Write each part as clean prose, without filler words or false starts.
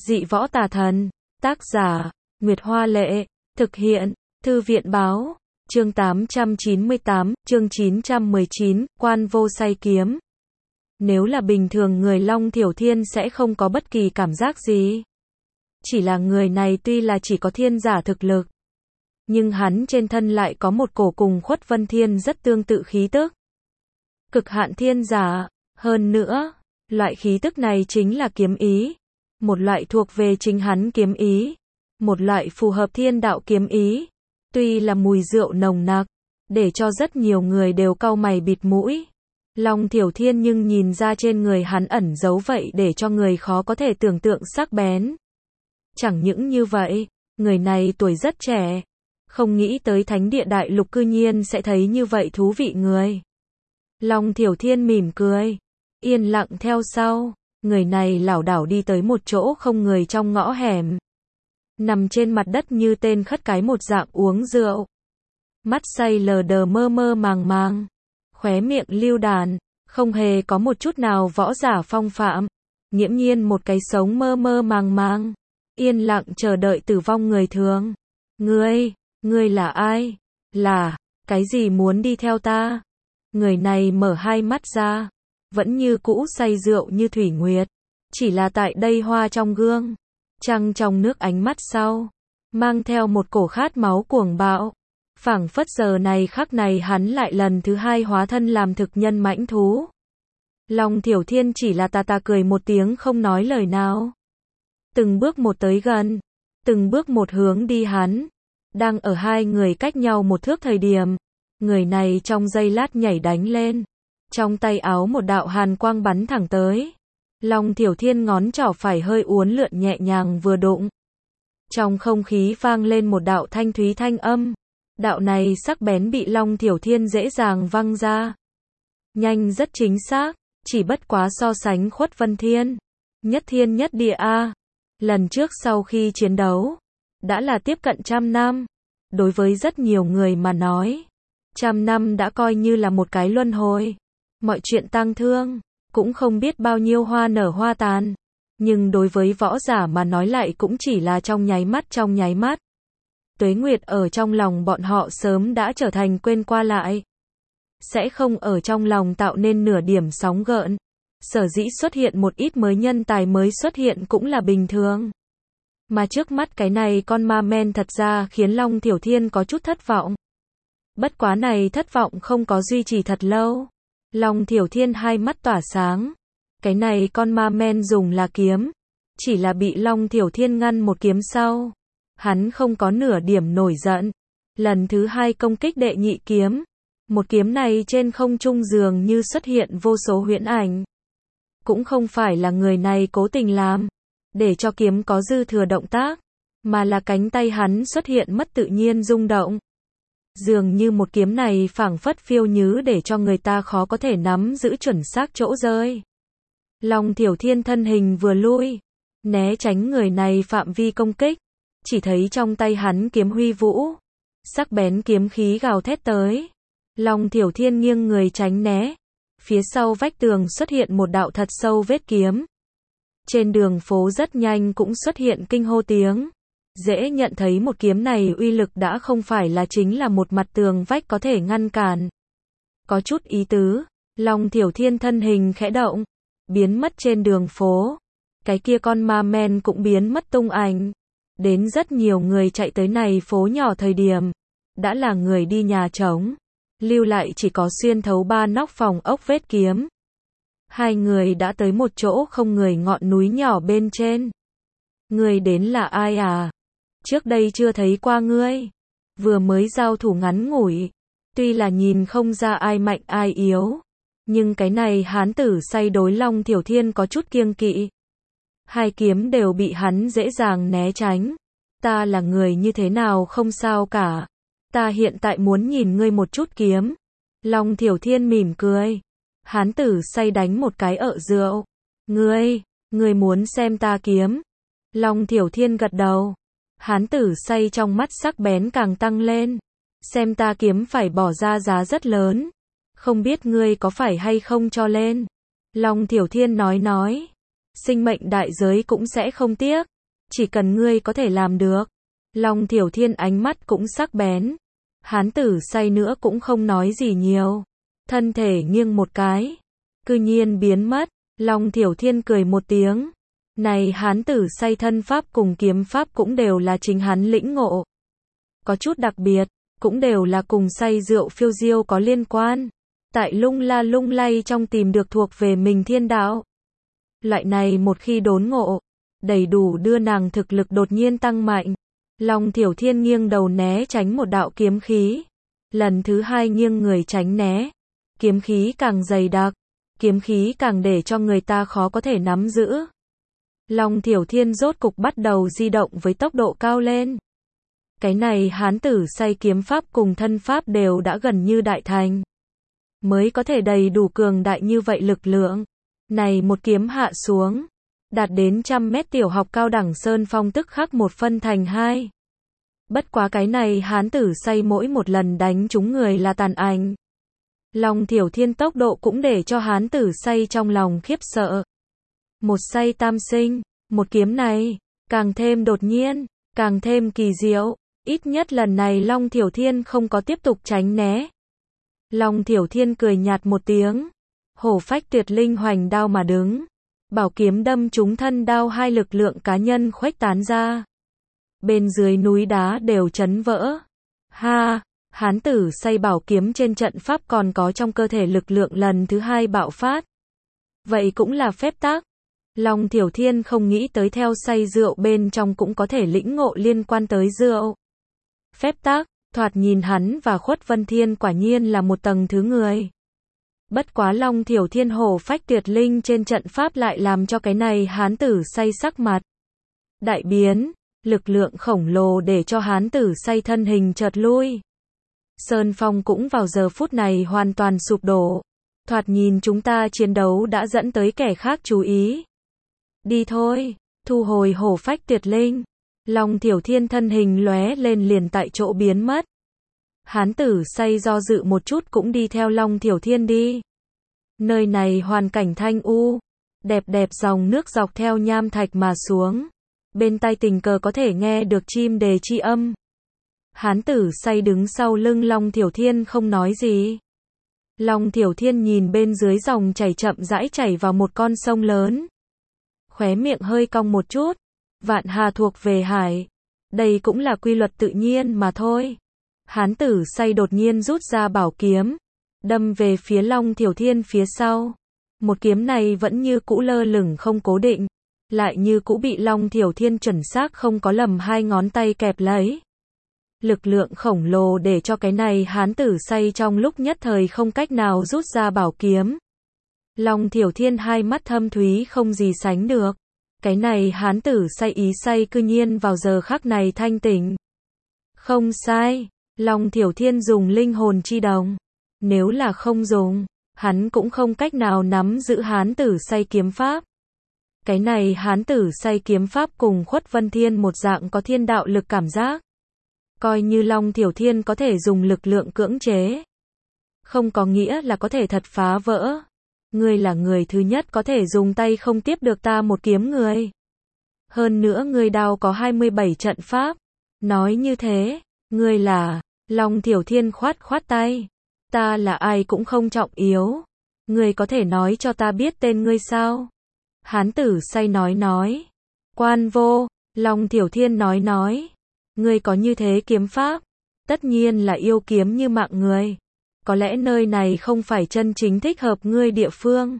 Dị võ tà thần. Tác giả, Nguyệt Hoa Lệ. Thực hiện, Thư viện Báo. Chương 898, chương 919, Quan Vô Say Kiếm. Nếu là bình thường người Long Thiểu Thiên sẽ không có bất kỳ cảm giác gì. Chỉ là người này tuy là chỉ có thiên giả thực lực, nhưng hắn trên thân lại có một cổ cùng Khuất Vân Thiên rất tương tự khí tức. Cực hạn thiên giả, hơn nữa, loại khí tức này chính là kiếm ý. Một loại thuộc về chính hắn kiếm ý. Một loại phù hợp thiên đạo kiếm ý. Tuy là mùi rượu nồng nặc, để cho rất nhiều người đều cau mày bịt mũi. Long Thiểu Thiên nhưng nhìn ra trên người hắn ẩn giấu vậy để cho người khó có thể tưởng tượng sắc bén. Chẳng những như vậy, người này tuổi rất trẻ. Không nghĩ tới Thánh Địa Đại Lục cư nhiên sẽ thấy như vậy thú vị người. Long Thiểu Thiên mỉm cười, yên lặng theo sau. Người này lảo đảo đi tới một chỗ không người trong ngõ hẻm. Nằm trên mặt đất như tên khất cái một dạng uống rượu. Mắt say lờ đờ mơ mơ màng màng. Khóe miệng lưu đàn, không hề có một chút nào võ giả phong phạm. Nghiễm nhiên một cái sống mơ mơ màng màng. Yên lặng chờ đợi tử vong người thường. Ngươi là ai? Là, cái gì muốn đi theo ta? Người này mở hai mắt ra. Vẫn như cũ say rượu như thủy nguyệt. Chỉ là tại đây hoa trong gương. Trăng trong nước ánh mắt sau. Mang theo một cổ khát máu cuồng bạo. Phảng phất giờ này khắc này hắn lại lần thứ hai hóa thân làm thực nhân mãnh thú. Long Thiểu Thiên chỉ là tà cười một tiếng không nói lời nào. Từng bước một tới gần. Từng bước một hướng đi hắn. Đang ở hai người cách nhau một thước thời điểm. Người này trong giây lát nhảy đánh lên. Trong tay áo một đạo hàn quang bắn thẳng tới. Long Thiểu Thiên ngón trỏ phải hơi uốn lượn nhẹ nhàng vừa đụng. Trong không khí vang lên một đạo thanh thúy thanh âm. Đạo này sắc bén bị Long Thiểu Thiên dễ dàng văng ra. Nhanh rất chính xác, chỉ bất quá so sánh Khuất Vân Thiên. Nhất thiên nhất địa a. Lần trước sau khi chiến đấu, đã là tiếp cận 100 năm. Đối với rất nhiều người mà nói, 100 năm đã coi như là một cái luân hồi. Mọi chuyện tang thương, cũng không biết bao nhiêu hoa nở hoa tàn. Nhưng đối với võ giả mà nói lại cũng chỉ là trong nháy mắt. Tuế nguyệt ở trong lòng bọn họ sớm đã trở thành quên qua lại. Sẽ không ở trong lòng tạo nên nửa điểm sóng gợn. Sở dĩ xuất hiện một ít mới nhân tài mới xuất hiện cũng là bình thường. Mà trước mắt cái này con ma men thật ra khiến Long Thiểu Thiên có chút thất vọng. Bất quá này thất vọng không có duy trì thật lâu. Long Thiểu Thiên hai mắt tỏa sáng. Cái này con ma men dùng là kiếm. Chỉ là bị Long Thiểu Thiên ngăn một kiếm sau. Hắn không có nửa điểm nổi giận. Lần thứ hai công kích đệ nhị kiếm. Một kiếm này trên không trung dường như xuất hiện vô số huyễn ảnh. Cũng không phải là người này cố tình làm. Để cho kiếm có dư thừa động tác. Mà là cánh tay hắn xuất hiện mất tự nhiên rung động. Dường như một kiếm này phảng phất phiêu nhứ để cho người ta khó có thể nắm giữ chuẩn xác chỗ rơi. Long Thiểu Thiên thân hình vừa lui, né tránh người này phạm vi công kích, chỉ thấy trong tay hắn kiếm huy vũ, sắc bén kiếm khí gào thét tới. Long Thiểu Thiên nghiêng người tránh né, phía sau vách tường xuất hiện một đạo thật sâu vết kiếm. Trên đường phố rất nhanh cũng xuất hiện kinh hô tiếng. Dễ nhận thấy một kiếm này uy lực đã không phải là chính là một mặt tường vách có thể ngăn cản. Có chút ý tứ, Long Thiểu Thiên thân hình khẽ động, biến mất trên đường phố. Cái kia con ma men cũng biến mất tung ảnh. Đến rất nhiều người chạy tới này phố nhỏ thời điểm, đã là người đi nhà trống, lưu lại chỉ có xuyên thấu ba nóc phòng ốc vết kiếm. Hai người đã tới một chỗ không người ngọn núi nhỏ bên trên. Ngươi đến là ai à? Trước đây chưa thấy qua ngươi. Vừa mới giao thủ ngắn ngủi. Tuy là nhìn không ra ai mạnh ai yếu. Nhưng cái này hán tử say đối Long Thiểu Thiên có chút kiêng kỵ. Hai kiếm đều bị hắn dễ dàng né tránh. Ta là người như thế nào không sao cả. Ta hiện tại muốn nhìn ngươi một chút kiếm. Long Thiểu Thiên mỉm cười. Hán tử say đánh một cái ợ rượu. Ngươi muốn xem ta kiếm. Long Thiểu Thiên gật đầu. Hán tử say trong mắt sắc bén càng tăng lên. Xem ta kiếm phải bỏ ra giá rất lớn. Không biết ngươi có phải hay không cho lên. Long Thiểu Thiên nói. Sinh mệnh đại giới cũng sẽ không tiếc. chỉ cần ngươi có thể làm được. Long Thiểu Thiên ánh mắt cũng sắc bén. Hán tử say nữa cũng không nói gì nhiều. Thân thể nghiêng một cái. Cư nhiên biến mất. Long Thiểu Thiên cười một tiếng. Này hán tử say thân pháp cùng kiếm pháp cũng đều là chính hắn lĩnh ngộ. Có chút đặc biệt, cũng đều là cùng say rượu phiêu diêu có liên quan. Tại lung la lung lay trong tìm được thuộc về mình thiên đạo. Loại này một khi đốn ngộ, đầy đủ đưa nàng thực lực đột nhiên tăng mạnh. Long Thiểu Thiên nghiêng đầu né tránh một đạo kiếm khí. Lần thứ hai nghiêng người tránh né. Kiếm khí càng dày đặc, kiếm khí càng để cho người ta khó có thể nắm giữ. Long Thiểu Thiên rốt cục bắt đầu di động với tốc độ cao lên. Cái này hán tử say kiếm pháp cùng thân pháp đều đã gần như đại thành. Mới có thể đầy đủ cường đại như vậy lực lượng. Này một kiếm hạ xuống, đạt đến 100 mét tiểu học cao đẳng Sơn Phong tức khắc một phân thành hai. Bất quá cái này hán tử say mỗi một lần đánh trúng người là tàn ảnh. Long Thiểu Thiên tốc độ cũng để cho hán tử say trong lòng khiếp sợ. Một say tam sinh, một kiếm này, càng thêm đột nhiên, càng thêm kỳ diệu. Ít nhất lần này Long Thiểu Thiên không có tiếp tục tránh né. Long Thiểu Thiên cười nhạt một tiếng. Hổ phách tuyệt linh hoành đao mà đứng. Bảo kiếm đâm trúng thân đao, hai lực lượng cá nhân khuếch tán ra. Bên dưới núi đá đều chấn vỡ. Ha, hán tử say bảo kiếm trên trận pháp còn có trong cơ thể lực lượng lần thứ hai bạo phát. Vậy cũng là phép tắc. Long Thiểu Thiên không nghĩ tới theo say rượu bên trong cũng có thể lĩnh ngộ liên quan tới rượu. Phép tắc, thoạt nhìn hắn và Khuất Vân Thiên quả nhiên là một tầng thứ người. Bất quá Long Thiểu Thiên hổ phách tuyệt linh trên trận pháp lại làm cho cái này hán tử say sắc mặt đại biến, lực lượng khổng lồ để cho hán tử say thân hình chợt lui. Sơn Phong cũng vào giờ phút này hoàn toàn sụp đổ. Thoạt nhìn chúng ta chiến đấu đã dẫn tới kẻ khác chú ý. Đi thôi, thu hồi hổ phách tuyệt linh. Long Thiểu Thiên thân hình lóe lên liền tại chỗ biến mất. Hán tử say do dự một chút cũng đi theo Long Thiểu Thiên đi. Nơi này hoàn cảnh thanh u, đẹp đẹp dòng nước dọc theo nham thạch mà xuống. Bên tai tình cờ có thể nghe được chim đề chi âm. Hán tử say đứng sau lưng Long Thiểu Thiên không nói gì. Long Thiểu Thiên nhìn bên dưới dòng chảy chậm rãi chảy vào một con sông lớn. Khóe miệng hơi cong một chút. Vạn hà thuộc về hải. Đây cũng là quy luật tự nhiên mà thôi. Hán tử say đột nhiên rút ra bảo kiếm, đâm về phía Long Thiểu Thiên phía sau. Một kiếm này vẫn như cũ lơ lửng không cố định, lại như cũ bị Long Thiểu Thiên chuẩn xác không có lầm hai ngón tay kẹp lấy. Lực lượng khổng lồ để cho cái này hán tử say trong lúc nhất thời không cách nào rút ra bảo kiếm. Long Thiểu Thiên hai mắt thâm thúy không gì sánh được. Cái này hán tử say ý say cư nhiên vào giờ khắc này thanh tỉnh. Không sai, Long Thiểu Thiên dùng linh hồn chi đồng. Nếu là không dùng, hắn cũng không cách nào nắm giữ hán tử say kiếm pháp. Cái này hán tử say kiếm pháp cùng Khuất Vân Thiên một dạng có thiên đạo lực cảm giác. Coi như Long Thiểu Thiên có thể dùng lực lượng cưỡng chế. Không có nghĩa là có thể thật phá vỡ. Ngươi là người thứ nhất có thể dùng tay không tiếp được ta một kiếm người. Hơn nữa ngươi đao có 27 trận pháp. Nói như thế, ngươi là, Long Thiểu Thiên khoát khoát tay. Ta là ai cũng không trọng yếu. Ngươi có thể nói cho ta biết tên ngươi sao? Hán tử say nói. Quan vô, Long Thiểu Thiên nói. Ngươi có như thế kiếm pháp. Tất nhiên là yêu kiếm như mạng người. Có lẽ nơi này không phải chân chính thích hợp ngươi địa phương.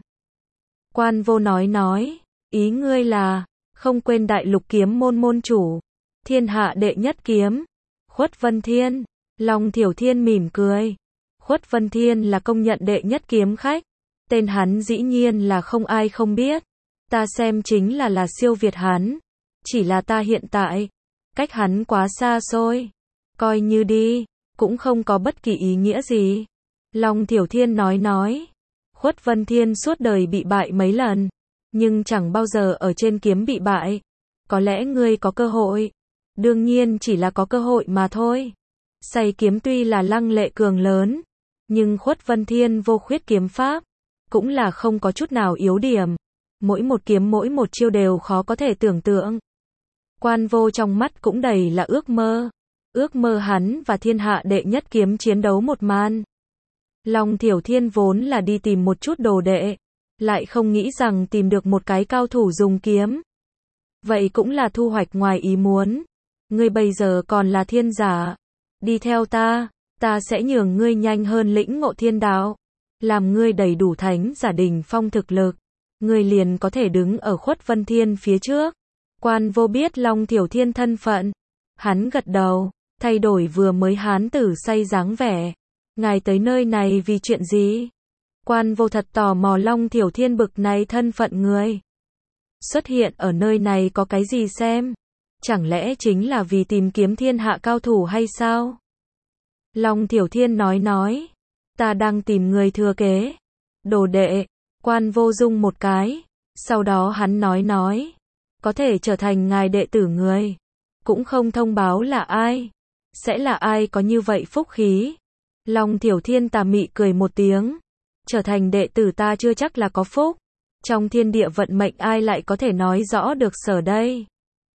Quan vô nói. Ý ngươi là, không quên đại lục kiếm môn môn chủ. Thiên hạ đệ nhất kiếm. Khuất Vân Thiên. Long Thiểu Thiên mỉm cười. Khuất Vân Thiên là công nhận đệ nhất kiếm khách. Tên hắn dĩ nhiên là không ai không biết. Ta xem chính là siêu việt hắn. Chỉ là ta hiện tại, cách hắn quá xa xôi. Coi như đi, cũng không có bất kỳ ý nghĩa gì. Long Thiểu Thiên nói. Khuất Vân Thiên suốt đời bị bại mấy lần, nhưng chẳng bao giờ ở trên kiếm bị bại. Có lẽ ngươi có cơ hội. Đương nhiên chỉ là có cơ hội mà thôi. Say kiếm tuy là lăng lệ cường lớn, nhưng Khuất Vân Thiên vô khuyết kiếm pháp, cũng là không có chút nào yếu điểm. Mỗi một kiếm mỗi một chiêu đều khó có thể tưởng tượng. Quan Vô trong mắt cũng đầy là ước mơ hắn và thiên hạ đệ nhất kiếm chiến đấu một màn. Long Thiểu Thiên vốn là đi tìm một chút đồ đệ, lại không nghĩ rằng tìm được một cái cao thủ dùng kiếm. Vậy cũng là thu hoạch ngoài ý muốn. Ngươi bây giờ còn là thiên giả, đi theo ta sẽ nhường ngươi nhanh hơn lĩnh ngộ thiên đạo, làm ngươi đầy đủ thánh giả đỉnh phong thực lực, ngươi liền có thể đứng ở Khuất Vân Thiên phía trước. Quan Vô biết Long Thiểu Thiên thân phận, hắn gật đầu, thay đổi vừa mới hán tử say dáng vẻ. Ngài tới nơi này vì chuyện gì? Quan Vô thật tò mò Long Thiểu Thiên bực này thân phận người xuất hiện ở nơi này có cái gì xem? Chẳng lẽ chính là vì tìm kiếm thiên hạ cao thủ hay sao? Long Thiểu Thiên nói, ta đang tìm người thừa kế, đồ đệ. Quan Vô dung một cái, sau đó hắn nói, có thể trở thành ngài đệ tử người, cũng không thông báo là ai, sẽ là ai có như vậy phúc khí. Long Thiểu Thiên tà mị cười một tiếng, trở thành đệ tử ta chưa chắc là có phúc, trong thiên địa vận mệnh ai lại có thể nói rõ được sở đây.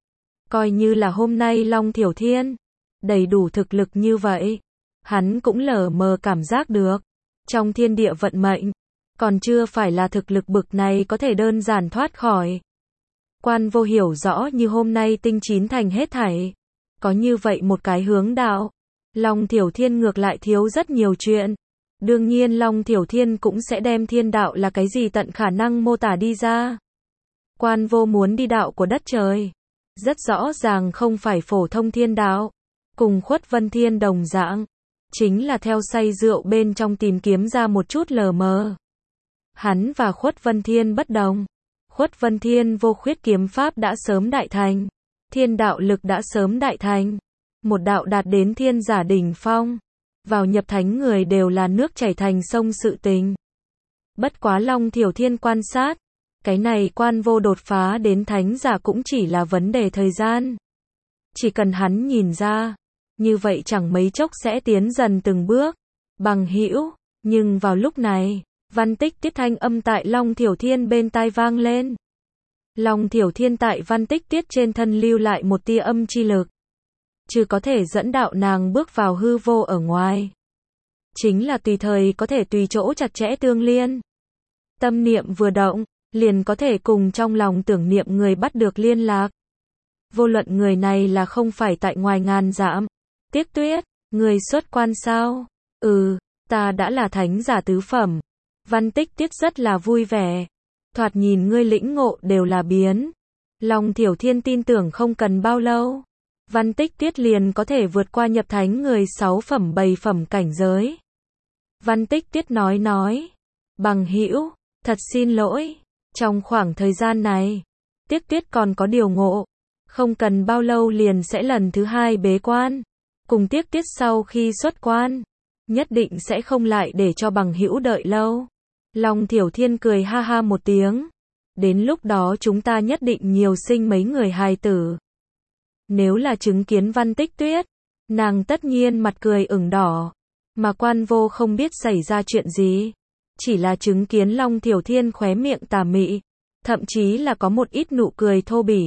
Coi như là hôm nay Long Thiểu Thiên đầy đủ thực lực như vậy, hắn cũng lờ mờ cảm giác được, trong thiên địa vận mệnh, còn chưa phải là thực lực bực này có thể đơn giản thoát khỏi. Quan Vô hiểu rõ như hôm nay tinh chín thành hết thảy, có như vậy một cái hướng đạo, Long Thiểu Thiên ngược lại thiếu rất nhiều chuyện. Đương nhiên Long Thiểu Thiên cũng sẽ đem thiên đạo là cái gì tận khả năng mô tả đi ra. Quan Vô muốn đi đạo của đất trời, rất rõ ràng không phải phổ thông thiên đạo, cùng Khuất Vân Thiên đồng dạng, chính là theo say rượu bên trong tìm kiếm ra một chút lờ mờ. Hắn và Khuất Vân Thiên bất đồng. Khuất Vân Thiên vô khuyết kiếm pháp đã sớm đại thành, thiên đạo lực đã sớm đại thành, một đạo đạt đến thiên giả đỉnh phong, vào nhập thánh người đều là nước chảy thành sông sự tình. Bất quá Long Thiểu Thiên quan sát, cái này Quan Vô đột phá đến thánh giả cũng chỉ là vấn đề thời gian. Chỉ cần hắn nhìn ra, như vậy chẳng mấy chốc sẽ tiến dần từng bước. Bằng hữu, nhưng vào lúc này, Văn Tích Tiết thanh âm tại Long Thiểu Thiên bên tai vang lên. Long Thiểu Thiên tại Văn Tích Tiết trên thân lưu lại một tia âm chi lực, chứ có thể dẫn đạo nàng bước vào hư vô ở ngoài. Chính là tùy thời có thể tùy chỗ chặt chẽ tương liên. Tâm niệm vừa động, liền có thể cùng trong lòng tưởng niệm người bắt được liên lạc. Vô luận người này là không phải tại ngoài ngàn dặm. Tiếc Tuyết, người xuất quan sao? Ta đã là thánh giả tứ phẩm. Văn Tích Tiết rất là vui vẻ. Thoạt nhìn ngươi lĩnh ngộ đều là biến. Long Thiểu Thiên tin tưởng không cần bao lâu, Văn Tích Tiết liền có thể vượt qua nhập thánh người 6 phẩm 7 phẩm cảnh giới. Văn Tích Tiết nói, bằng hữu, thật xin lỗi, trong khoảng thời gian này, Tiếc Tuyết còn có điều ngộ, không cần bao lâu liền sẽ lần thứ 2 bế quan, cùng Tiếc Tuyết sau khi xuất quan, nhất định sẽ không lại để cho bằng hữu đợi lâu. Long Thiểu Thiên cười ha ha một tiếng, đến lúc đó chúng ta nhất định nhiều sinh mấy người hài tử. Nếu là chứng kiến Văn Tích Tuyết, nàng tất nhiên mặt cười ửng đỏ, mà Quan Vô không biết xảy ra chuyện gì, chỉ là chứng kiến Long Thiểu Thiên khóe miệng tà mị, thậm chí là có một ít nụ cười thô bỉ.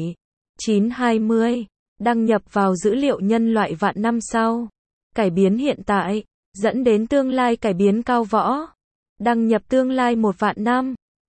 920, đăng nhập vào dữ liệu nhân loại vạn năm sau, cải biến hiện tại, dẫn đến tương lai cải biến cao võ, đăng nhập tương lai 1 vạn năm.